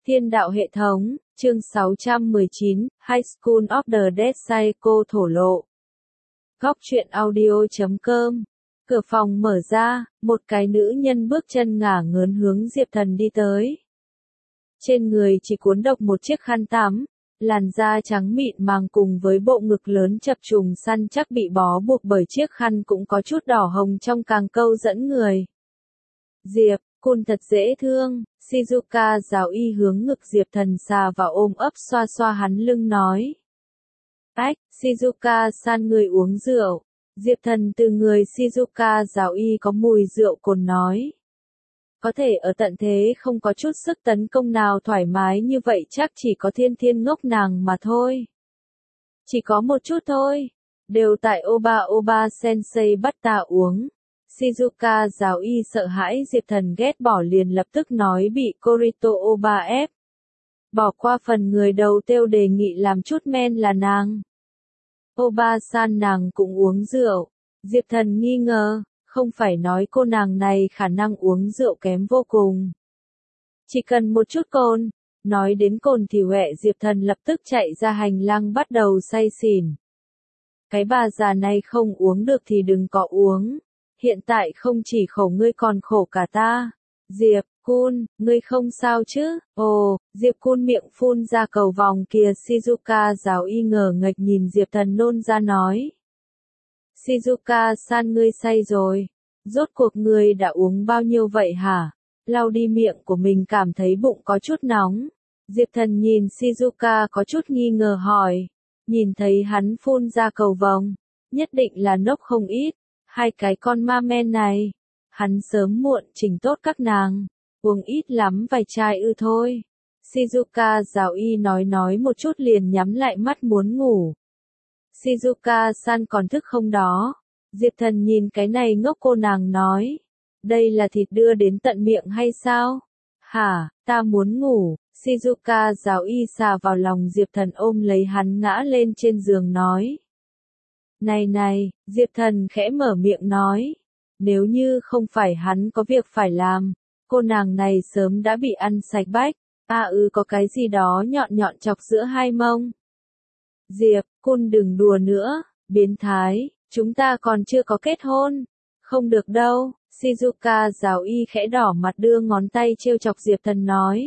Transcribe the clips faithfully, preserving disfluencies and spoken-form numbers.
Thiên đạo hệ thống, chương sáu trăm mười chín, High School of the Dead Psycho thổ lộ. Góc truyện audio chấm com. Cửa phòng mở ra, một cái nữ nhân bước chân ngả ngớn hướng Diệp Thần đi tới. Trên người chỉ cuốn độc một chiếc khăn tắm, làn da trắng mịn màng cùng với bộ ngực lớn chập trùng săn chắc bị bó buộc bởi chiếc khăn cũng có chút đỏ hồng trong càng câu dẫn người. Diệp, Kun thật dễ thương, Shizuka giáo y hướng ngực Diệp Thần xà vào ôm ấp xoa xoa hắn lưng nói. Ách, Shizuka-san người uống rượu. Diệp Thần từ người Shizuka giáo y có mùi rượu cồn nói. Có thể ở tận thế không có chút sức tấn công nào thoải mái như vậy chắc chỉ có thiên thiên ngốc nàng mà thôi. Chỉ có một chút thôi. Đều tại Oba Oba Sensei bắt ta uống. Shizuka giáo y sợ hãi Diệp Thần ghét bỏ liền lập tức nói bị Korito Oba ép. Bỏ qua phần người đầu tiêu đề nghị làm chút men là nàng. Oba-san nàng cũng uống rượu. Diệp Thần nghi ngờ, không phải nói cô nàng này khả năng uống rượu kém vô cùng. Chỉ cần một chút cồn. Nói đến cồn thì huệ Diệp Thần lập tức chạy ra hành lang bắt đầu say xỉn. Cái bà già này không uống được thì đừng có uống. Hiện tại không chỉ khổ ngươi còn khổ cả ta. Diệp, Kun, ngươi không sao chứ? Ồ, Diệp Kun miệng phun ra cầu vòng kìa. Shizuka giáo y ngờ nghệch nhìn Diệp Thần nôn ra nói. Shizuka-san ngươi say rồi. Rốt cuộc ngươi đã uống bao nhiêu vậy hả? Lau đi miệng của mình cảm thấy bụng có chút nóng. Diệp Thần nhìn Shizuka có chút nghi ngờ hỏi. Nhìn thấy hắn phun ra cầu vòng. Nhất định là nốc không ít. Hai cái con ma men này. Hắn sớm muộn chỉnh tốt các nàng. Uống ít lắm vài chai ư thôi. Shizuka giáo y nói nói một chút liền nhắm lại mắt muốn ngủ. Shizuka-san còn thức không đó? Diệp Thần nhìn cái này ngốc cô nàng nói. Đây là thịt đưa đến tận miệng hay sao? Hả, ta muốn ngủ. Shizuka giáo y xà vào lòng Diệp Thần ôm lấy hắn ngã lên trên giường nói. Này này, Diệp Thần khẽ mở miệng nói. Nếu như không phải hắn có việc phải làm, cô nàng này sớm đã bị ăn sạch bách. À ừ có cái gì đó nhọn nhọn chọc giữa hai mông. Diệp, Kun đừng đùa nữa, biến thái, chúng ta còn chưa có kết hôn. Không được đâu, Shizuka giáo y khẽ đỏ mặt đưa ngón tay trêu chọc Diệp Thần nói.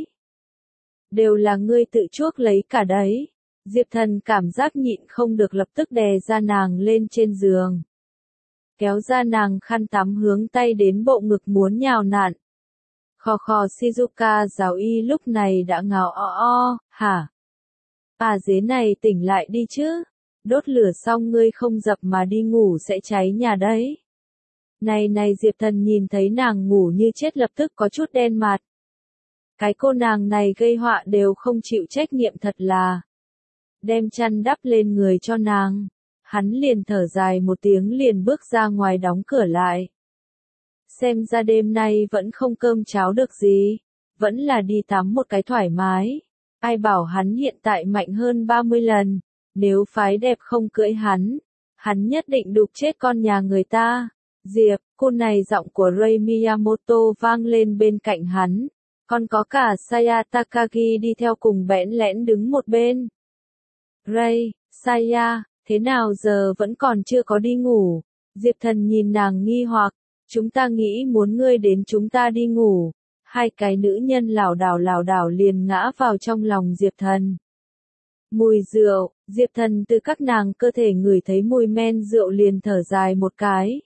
Đều là ngươi tự chuốc lấy cả đấy. Diệp Thần cảm giác nhịn không được lập tức đè ra nàng lên trên giường. Kéo ra nàng khăn tắm hướng tay đến bộ ngực muốn nhào nặn. Khò khò Shizuka giáo y lúc này đã ngào o o, hả? À dế này tỉnh lại đi chứ. Đốt lửa xong ngươi không dập mà đi ngủ sẽ cháy nhà đấy. Này này Diệp Thần nhìn thấy nàng ngủ như chết lập tức có chút đen mặt. Cái cô nàng này gây họa đều không chịu trách nhiệm thật là. Đem chăn đắp lên người cho nàng. Hắn liền thở dài một tiếng liền bước ra ngoài đóng cửa lại. Xem ra đêm nay vẫn không cơm cháo được gì. Vẫn là đi tắm một cái thoải mái. Ai bảo hắn hiện tại mạnh hơn ba mươi lần. Nếu phái đẹp không cưỡi hắn. Hắn nhất định đục chết con nhà người ta. Diệp, cô này giọng của Rei Miyamoto vang lên bên cạnh hắn. Còn có cả Saya Takagi đi theo cùng bẽn lẽn đứng một bên. Rei, Saya, thế nào giờ vẫn còn chưa có đi ngủ? Diệp Thần nhìn nàng nghi hoặc, chúng ta nghĩ muốn ngươi đến chúng ta đi ngủ. Hai cái nữ nhân lảo đảo lảo đảo liền ngã vào trong lòng Diệp Thần. Mùi rượu, Diệp Thần từ các nàng cơ thể ngửi thấy mùi men rượu liền thở dài một cái.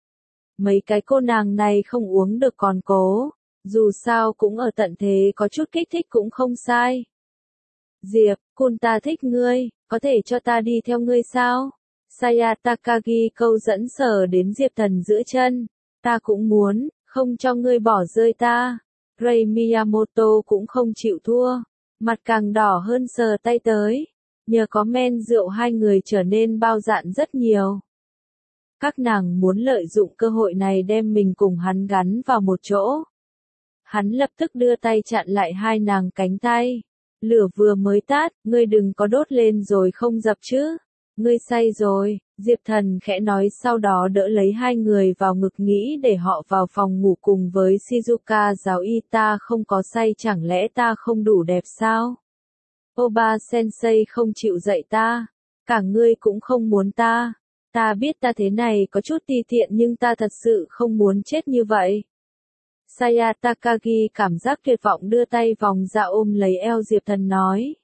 Mấy cái cô nàng này không uống được còn cố, dù sao cũng ở tận thế có chút kích thích cũng không sai. Diệp, Kun ta thích ngươi, có thể cho ta đi theo ngươi sao? Saya Takagi câu dẫn sờ đến Diệp Thần giữa chân. Ta cũng muốn, không cho ngươi bỏ rơi ta. Rei Miyamoto cũng không chịu thua. Mặt càng đỏ hơn sờ tay tới. Nhờ có men rượu hai người trở nên bao dạn rất nhiều. Các nàng muốn lợi dụng cơ hội này đem mình cùng hắn gắn vào một chỗ. Hắn lập tức đưa tay chặn lại hai nàng cánh tay. Lửa vừa mới tắt, ngươi đừng có đốt lên rồi không dập chứ. Ngươi say rồi, Diệp Thần khẽ nói sau đó đỡ lấy hai người vào ngực nghĩ để họ vào phòng ngủ cùng với Shizuka giáo y ta không có say chẳng lẽ ta không đủ đẹp sao? Oba sensei không chịu dạy ta, cả ngươi cũng không muốn ta. Ta biết ta thế này có chút ti tiện nhưng ta thật sự không muốn chết như vậy. Saya Takagi cảm giác tuyệt vọng đưa tay vòng ra ôm lấy eo Diệp Thần nói.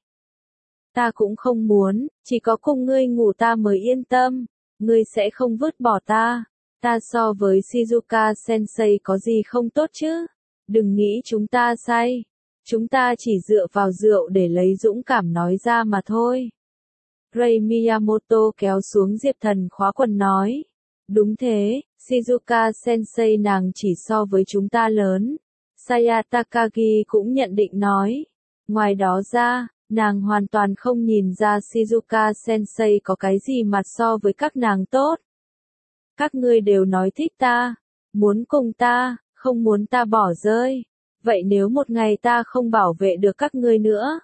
Ta cũng không muốn, chỉ có cùng ngươi ngủ ta mới yên tâm, ngươi sẽ không vứt bỏ ta. Ta so với Shizuka sensei có gì không tốt chứ? Đừng nghĩ chúng ta say. Chúng ta chỉ dựa vào rượu để lấy dũng cảm nói ra mà thôi. Rei Miyamoto kéo xuống Diệp Thần khóa quần nói. Đúng thế, Shizuka sensei nàng chỉ so với chúng ta lớn. Saya Takagi cũng nhận định nói. Ngoài đó ra, nàng hoàn toàn không nhìn ra Shizuka sensei có cái gì mặt so với các nàng tốt. Các ngươi đều nói thích ta, muốn cùng ta, không muốn ta bỏ rơi. Vậy nếu một ngày ta không bảo vệ được các ngươi nữa,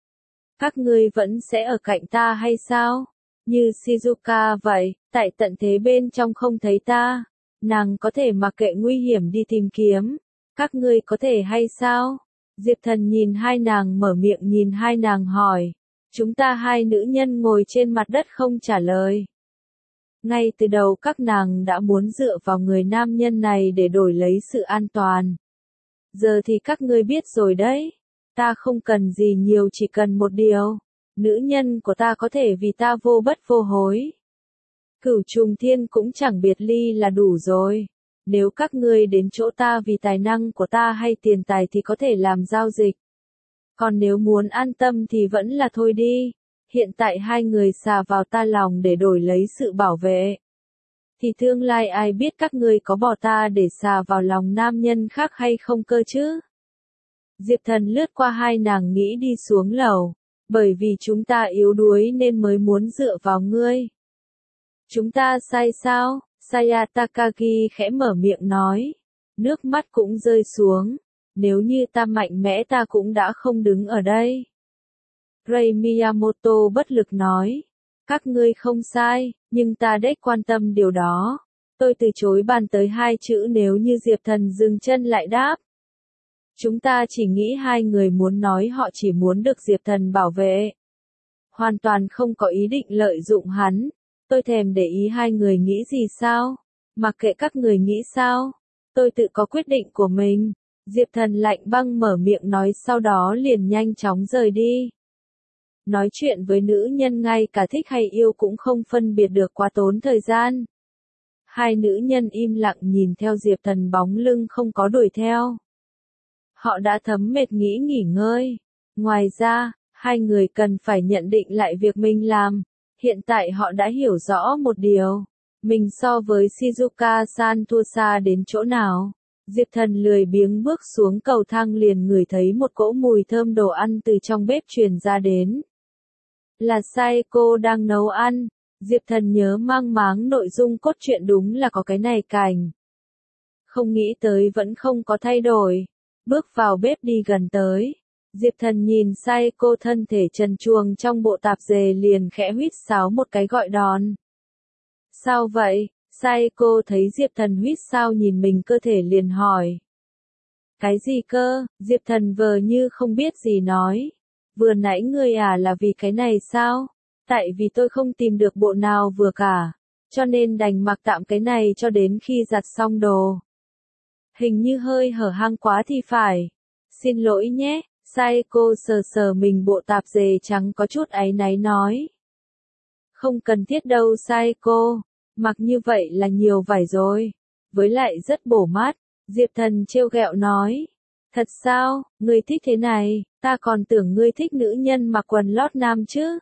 các ngươi vẫn sẽ ở cạnh ta hay sao? Như Shizuka vậy, tại tận thế bên trong không thấy ta, nàng có thể mặc kệ nguy hiểm đi tìm kiếm, các ngươi có thể hay sao? Diệp Thần nhìn hai nàng mở miệng nhìn hai nàng hỏi, chúng ta hai nữ nhân ngồi trên mặt đất không trả lời. Ngay từ đầu các nàng đã muốn dựa vào người nam nhân này để đổi lấy sự an toàn. Giờ thì các ngươi biết rồi đấy, ta không cần gì nhiều chỉ cần một điều, nữ nhân của ta có thể vì ta vô bất vô hối. Cửu trùng thiên cũng chẳng biệt ly là đủ rồi, nếu các ngươi đến chỗ ta vì tài năng của ta hay tiền tài thì có thể làm giao dịch. Còn nếu muốn an tâm thì vẫn là thôi đi, hiện tại hai người xà vào ta lòng để đổi lấy sự bảo vệ. Thì tương lai ai biết các ngươi có bỏ ta để xà vào lòng nam nhân khác hay không cơ chứ? Diệp Thần lướt qua hai nàng nghĩ đi xuống lầu, bởi vì chúng ta yếu đuối nên mới muốn dựa vào ngươi. Chúng ta sai sao? Saya Takagi khẽ mở miệng nói, nước mắt cũng rơi xuống, nếu như ta mạnh mẽ ta cũng đã không đứng ở đây. Rei Miyamoto bất lực nói, các ngươi không sai, nhưng ta đếch quan tâm điều đó. Tôi từ chối bàn tới hai chữ nếu như Diệp Thần dừng chân lại đáp. Chúng ta chỉ nghĩ hai người muốn nói họ chỉ muốn được Diệp Thần bảo vệ. Hoàn toàn không có ý định lợi dụng hắn. Tôi thèm để ý hai người nghĩ gì sao? Mặc kệ các người nghĩ sao? Tôi tự có quyết định của mình. Diệp Thần lạnh băng mở miệng nói sau đó liền nhanh chóng rời đi. Nói chuyện với nữ nhân ngay cả thích hay yêu cũng không phân biệt được quá tốn thời gian. Hai nữ nhân im lặng nhìn theo Diệp Thần bóng lưng không có đuổi theo. Họ đã thấm mệt nghĩ nghỉ ngơi. Ngoài ra, hai người cần phải nhận định lại việc mình làm. Hiện tại họ đã hiểu rõ một điều. Mình so với Shizuka-san thua xa đến chỗ nào. Diệp Thần lười biếng bước xuống cầu thang liền ngửi thấy một cỗ mùi thơm đồ ăn từ trong bếp truyền ra đến. Là Saeko đang nấu ăn. Diệp Thần nhớ mang máng nội dung cốt truyện đúng là có cái này cành. Không nghĩ tới vẫn không có thay đổi. Bước vào bếp đi gần tới. Diệp Thần nhìn Saeko thân thể trần truồng trong bộ tạp dề liền khẽ huýt sáo một cái gọi đòn. Sao vậy? Saeko thấy Diệp Thần huýt sáo nhìn mình cơ thể liền hỏi. Cái gì cơ? Diệp Thần vờ như không biết gì nói. Vừa nãy ngươi à là vì cái này sao? Tại vì tôi không tìm được bộ nào vừa cả. Cho nên đành mặc tạm cái này cho đến khi giặt xong đồ. Hình như hơi hở hang quá thì phải. Xin lỗi nhé. Saeko sờ sờ mình bộ tạp dề trắng có chút áy náy nói. Không cần thiết đâu Saeko, mặc như vậy là nhiều vải rồi. Với lại rất bổ mát, Diệp Thần trêu ghẹo nói. Thật sao, ngươi thích thế này, ta còn tưởng ngươi thích nữ nhân mặc quần lót nam chứ.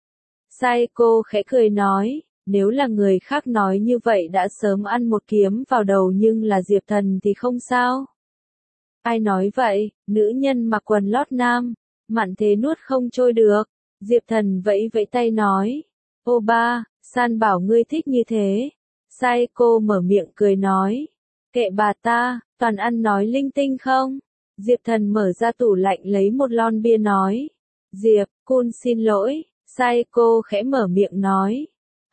Saeko khẽ cười nói, nếu là người khác nói như vậy đã sớm ăn một kiếm vào đầu nhưng là Diệp Thần thì không sao. Ai nói vậy, nữ nhân mặc quần lót nam, mặn thế nuốt không trôi được. Diệp Thần vẫy vẫy tay nói, ô ba, san bảo ngươi thích như thế. Saeko mở miệng cười nói, kệ bà ta, toàn ăn nói linh tinh không. Diệp Thần mở ra tủ lạnh lấy một lon bia nói, Diệp, Kun xin lỗi. Saeko khẽ mở miệng nói,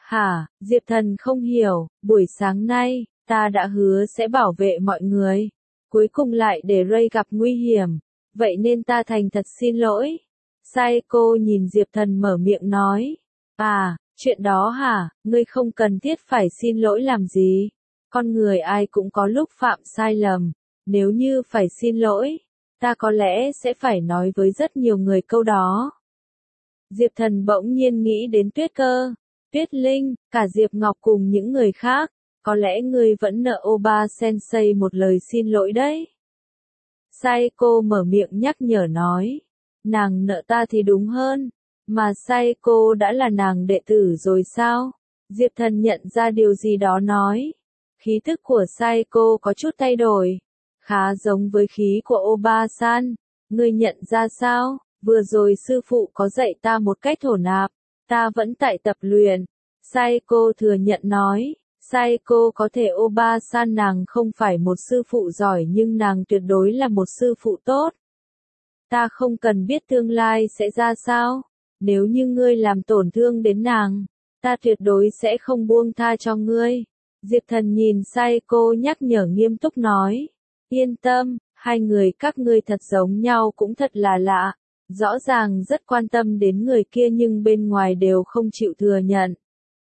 Hả, Diệp Thần không hiểu, buổi sáng nay, ta đã hứa sẽ bảo vệ mọi người. Cuối cùng lại để Ray gặp nguy hiểm. Vậy nên ta thành thật xin lỗi. Saeko nhìn Diệp Thần mở miệng nói. À, chuyện đó hả, ngươi không cần thiết phải xin lỗi làm gì. Con người ai cũng có lúc phạm sai lầm. Nếu như phải xin lỗi, ta có lẽ sẽ phải nói với rất nhiều người câu đó. Diệp Thần bỗng nhiên nghĩ đến Tuyết Cơ, Tuyết Linh, cả Diệp Ngọc cùng những người khác. Có lẽ ngươi vẫn nợ Oba Sensei một lời xin lỗi đấy. Saeko mở miệng nhắc nhở nói. Nàng nợ ta thì đúng hơn. Mà Saeko đã là nàng đệ tử rồi sao? Diệp Thần nhận ra điều gì đó nói. Khí tức của Saeko có chút thay đổi. Khá giống với khí của Oba-san. Ngươi nhận ra sao? Vừa rồi sư phụ có dạy ta một cách thổ nạp. Ta vẫn tại tập luyện. Saeko thừa nhận nói. Saeko có thể Oba-san nàng không phải một sư phụ giỏi nhưng nàng tuyệt đối là một sư phụ tốt. Ta không cần biết tương lai sẽ ra sao. Nếu như ngươi làm tổn thương đến nàng, ta tuyệt đối sẽ không buông tha cho ngươi. Diệp Thần nhìn Saeko nhắc nhở nghiêm túc nói. Yên tâm, hai người các ngươi thật giống nhau cũng thật là lạ. Rõ ràng rất quan tâm đến người kia nhưng bên ngoài đều không chịu thừa nhận.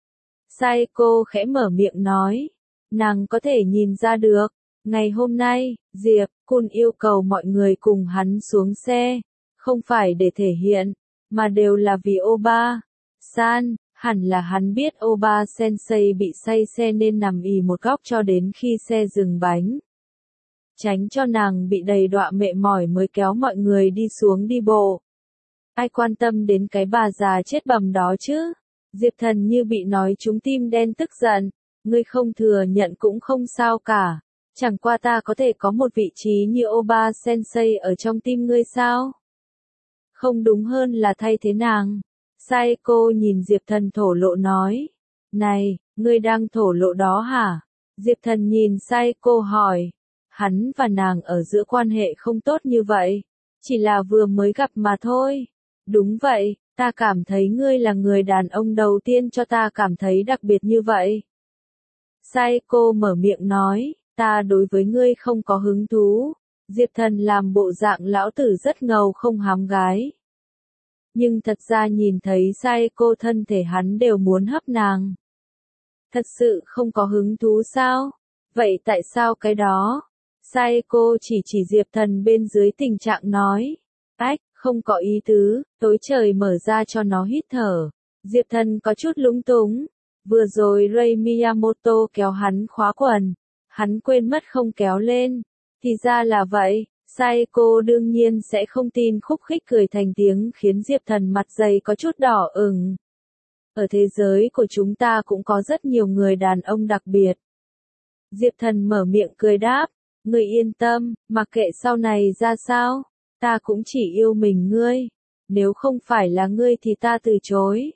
Saeko khẽ mở miệng nói. Nàng có thể nhìn ra được. Ngày hôm nay, Diệp Kun yêu cầu mọi người cùng hắn xuống xe. Không phải để thể hiện, mà đều là vì Oba-san. Hẳn là hắn biết Oba-sensei bị say xe nên nằm ì một góc cho đến khi xe dừng bánh. Tránh cho nàng bị đầy đọa mệt mỏi mới kéo mọi người đi xuống đi bộ. Ai quan tâm đến cái bà già chết bầm đó chứ? Diệp Thần như bị nói trúng tim đen tức giận. Ngươi không thừa nhận cũng không sao cả. Chẳng qua ta có thể có một vị trí như Oba-sensei ở trong tim ngươi sao? Không đúng hơn là thay thế nàng. Saeko nhìn Diệp Thần thổ lộ nói. Này, ngươi đang thổ lộ đó hả? Diệp Thần nhìn Saeko hỏi. Hắn và nàng ở giữa quan hệ không tốt như vậy. Chỉ là vừa mới gặp mà thôi. Đúng vậy, ta cảm thấy ngươi là người đàn ông đầu tiên cho ta cảm thấy đặc biệt như vậy. Saeko mở miệng nói. Ta đối với ngươi không có hứng thú. Diệp Thần làm bộ dạng lão tử rất ngầu không hám gái. Nhưng thật ra nhìn thấy Saeko thân thể hắn đều muốn hấp nàng. Thật sự không có hứng thú sao? Vậy tại sao cái đó? Saeko chỉ chỉ Diệp Thần bên dưới tình trạng nói. Ách, không có ý tứ, tối trời mở ra cho nó hít thở. Diệp Thần có chút lúng túng. Vừa rồi Ray Miyamoto kéo hắn khóa quần. Hắn quên mất không kéo lên. Thì ra là vậy. Saeko đương nhiên sẽ không tin khúc khích cười thành tiếng khiến Diệp Thần mặt dày có chút đỏ ửng. Ở thế giới của chúng ta cũng có rất nhiều người đàn ông đặc biệt. Diệp Thần mở miệng cười đáp. Ngươi yên tâm, mặc kệ sau này ra sao, ta cũng chỉ yêu mình ngươi. Nếu không phải là ngươi thì ta từ chối.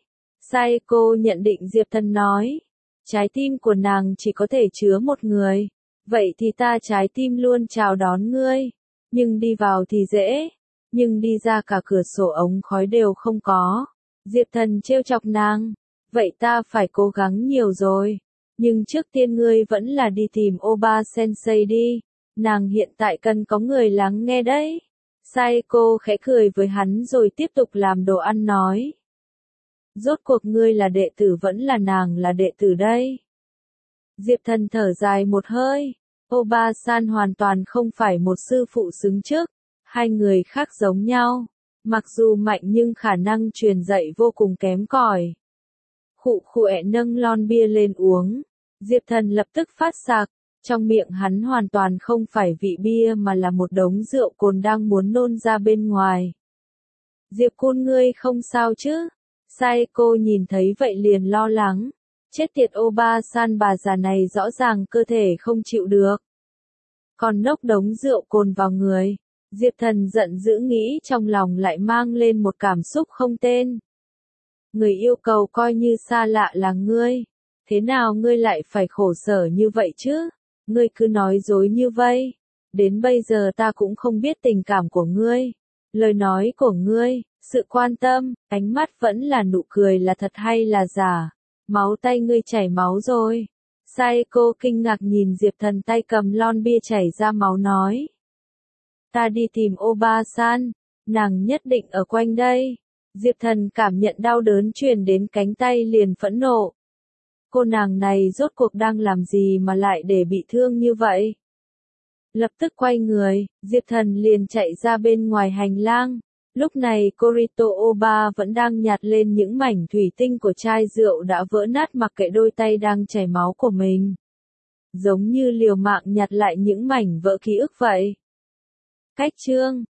Saeko nhận định Diệp Thần nói. Trái tim của nàng chỉ có thể chứa một người. Vậy thì ta trái tim luôn chào đón ngươi. Nhưng đi vào thì dễ. Nhưng đi ra cả cửa sổ ống khói đều không có. Diệp Thần trêu chọc nàng. Vậy ta phải cố gắng nhiều rồi. Nhưng trước tiên ngươi vẫn là đi tìm Oba-sensei đi. Nàng hiện tại cần có người lắng nghe đấy. Saeko khẽ cười với hắn rồi tiếp tục làm đồ ăn nói. Rốt cuộc ngươi là đệ tử vẫn là nàng là đệ tử đây. Diệp Thần thở dài một hơi. Oba-san hoàn toàn không phải một sư phụ xứng trước. Hai người khác giống nhau. Mặc dù mạnh nhưng khả năng truyền dạy vô cùng kém cỏi. Khụ khụe nâng lon bia lên uống. Diệp Thần lập tức phát sặc. Trong miệng hắn hoàn toàn không phải vị bia mà là một đống rượu cồn đang muốn nôn ra bên ngoài. Diệp Kun ngươi không sao chứ? Saeko nhìn thấy vậy liền lo lắng. Chết tiệt Oba-san bà già này rõ ràng cơ thể không chịu được. Còn nốc đống rượu cồn vào người. Diệp Thần giận dữ nghĩ trong lòng lại mang lên một cảm xúc không tên. Người yêu cầu coi như xa lạ là ngươi. Thế nào ngươi lại phải khổ sở như vậy chứ? Ngươi cứ nói dối như vậy. Đến bây giờ ta cũng không biết tình cảm của ngươi. Lời nói của ngươi, sự quan tâm, ánh mắt vẫn là nụ cười là thật hay là giả. Máu tay ngươi chảy máu rồi. Saeko kinh ngạc nhìn Diệp Thần tay cầm lon bia chảy ra máu nói. Ta đi tìm Oba-san, nàng nhất định ở quanh đây. Diệp Thần cảm nhận đau đớn truyền đến cánh tay liền phẫn nộ. Cô nàng này rốt cuộc đang làm gì mà lại để bị thương như vậy? Lập tức quay người, Diệp Thần liền chạy ra bên ngoài hành lang. Lúc này Kurito Oba vẫn đang nhặt lên những mảnh thủy tinh của chai rượu đã vỡ nát mặc kệ đôi tay đang chảy máu của mình. Giống như liều mạng nhặt lại những mảnh vỡ ký ức vậy. Cách chương